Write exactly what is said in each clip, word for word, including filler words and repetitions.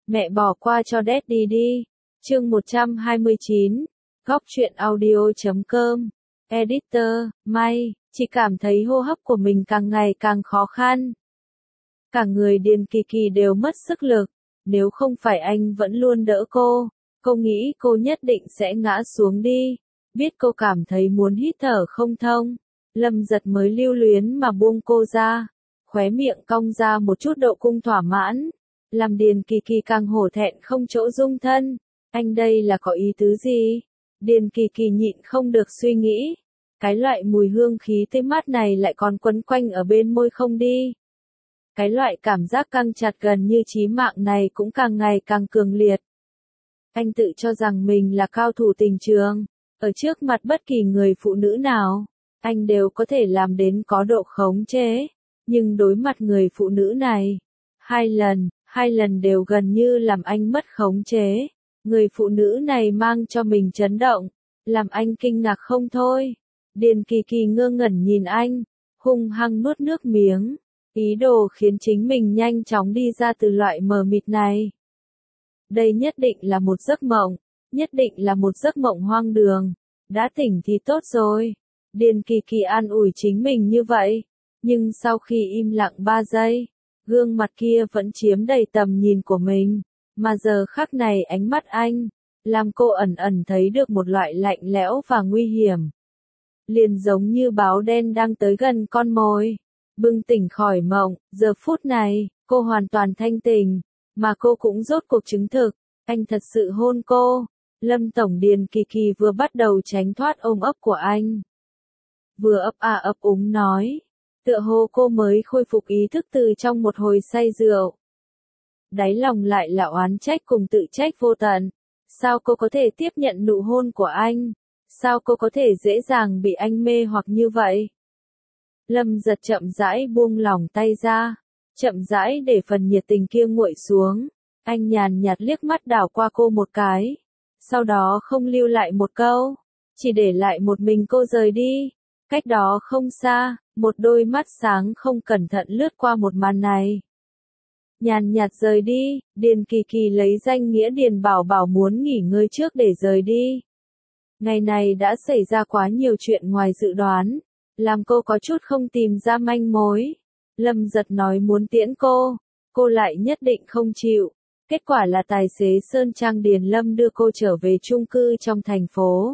Mẹ bỏ qua cho Daddy đi. Chương một trăm hai mươi chín. Góc truyện audio chấm com. Editor, May, chỉ cảm thấy hô hấp của mình càng ngày càng khó khăn. Cả người Điền Kỳ Kỳ đều mất sức lực. Nếu không phải anh vẫn luôn đỡ cô, cô nghĩ cô nhất định sẽ ngã xuống đi. Biết cô cảm thấy muốn hít thở không thông, Lâm Giật mới lưu luyến mà buông cô ra. Khóe miệng cong ra một chút độ cung thỏa mãn, làm Điền Kỳ Kỳ càng hổ thẹn không chỗ dung thân. Anh đây là có ý tứ gì? Điền Kỳ Kỳ nhịn không được suy nghĩ. Cái loại mùi hương khí tươi mát này lại còn quấn quanh ở bên môi không đi. Cái loại cảm giác căng chặt gần như chí mạng này cũng càng ngày càng cường liệt. Anh tự cho rằng mình là cao thủ tình trường. Ở trước mặt bất kỳ người phụ nữ nào, anh đều có thể làm đến có độ khống chế. Nhưng đối mặt người phụ nữ này, hai lần, hai lần đều gần như làm anh mất khống chế. Người phụ nữ này mang cho mình chấn động, làm anh kinh ngạc không thôi. Điền Kỳ Kỳ ngơ ngẩn nhìn anh, hung hăng nuốt nước miếng, ý đồ khiến chính mình nhanh chóng đi ra từ loại mờ mịt này. Đây nhất định là một giấc mộng, nhất định là một giấc mộng hoang đường. Đã tỉnh thì tốt rồi. Điền Kỳ Kỳ an ủi chính mình như vậy. Nhưng sau khi im lặng ba giây, gương mặt kia vẫn chiếm đầy tầm nhìn của mình. Mà giờ khắc này ánh mắt anh, làm cô ẩn ẩn thấy được một loại lạnh lẽo và nguy hiểm. Liền giống như báo đen đang tới gần con mồi. Bừng tỉnh khỏi mộng, giờ phút này, cô hoàn toàn thanh tỉnh. Mà cô cũng rốt cuộc chứng thực, anh thật sự hôn cô. Lâm Tổng. Điền Kỳ Kỳ vừa bắt đầu tránh thoát ôm ấp của anh. Vừa ấp a ấp úng nói. Tựa hồ cô mới khôi phục ý thức từ trong một hồi say rượu. Đáy lòng lại là oán trách cùng tự trách vô tận. Sao cô có thể tiếp nhận nụ hôn của anh? Sao cô có thể dễ dàng bị anh mê hoặc như vậy? Lâm Giật chậm rãi buông lỏng tay ra. Chậm rãi để phần nhiệt tình kia nguội xuống. Anh nhàn nhạt liếc mắt đảo qua cô một cái. Sau đó không lưu lại một câu. Chỉ để lại một mình cô rời đi. Cách đó không xa, một đôi mắt sáng không cẩn thận lướt qua một màn này. Nhàn nhạt rời đi, Điền Kỳ Kỳ lấy danh nghĩa Điền Bảo Bảo muốn nghỉ ngơi trước để rời đi. Ngày này đã xảy ra quá nhiều chuyện ngoài dự đoán, làm cô có chút không tìm ra manh mối. Lâm Giật nói muốn tiễn cô, cô lại nhất định không chịu. Kết quả là tài xế Sơn Trang Điền Lâm đưa cô trở về chung cư trong thành phố.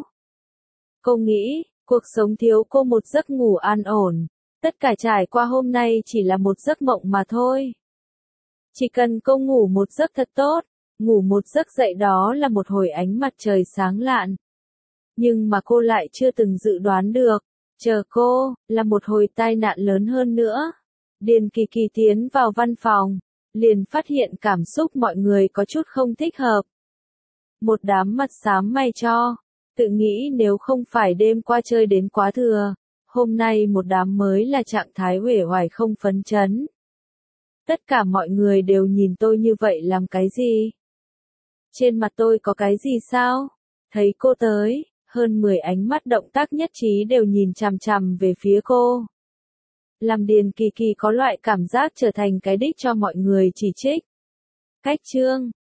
Cô nghĩ, cuộc sống thiếu cô một giấc ngủ an ổn. Tất cả trải qua hôm nay chỉ là một giấc mộng mà thôi. Chỉ cần cô ngủ một giấc thật tốt, ngủ một giấc dậy đó là một hồi ánh mặt trời sáng lạn. Nhưng mà cô lại chưa từng dự đoán được, chờ cô, là một hồi tai nạn lớn hơn nữa. Điền Kỳ Kỳ tiến vào văn phòng, liền phát hiện cảm xúc mọi người có chút không thích hợp. Một đám mặt xám mày cho, tự nghĩ nếu không phải đêm qua chơi đến quá thừa, hôm nay một đám mới là trạng thái uể oải không phấn chấn. Tất cả mọi người đều nhìn tôi như vậy làm cái gì? Trên mặt tôi có cái gì sao? Thấy cô tới, hơn mười ánh mắt động tác nhất trí đều nhìn chằm chằm về phía cô. Làm Điền Kỳ Kỳ có loại cảm giác trở thành cái đích cho mọi người chỉ trích. Cách chương,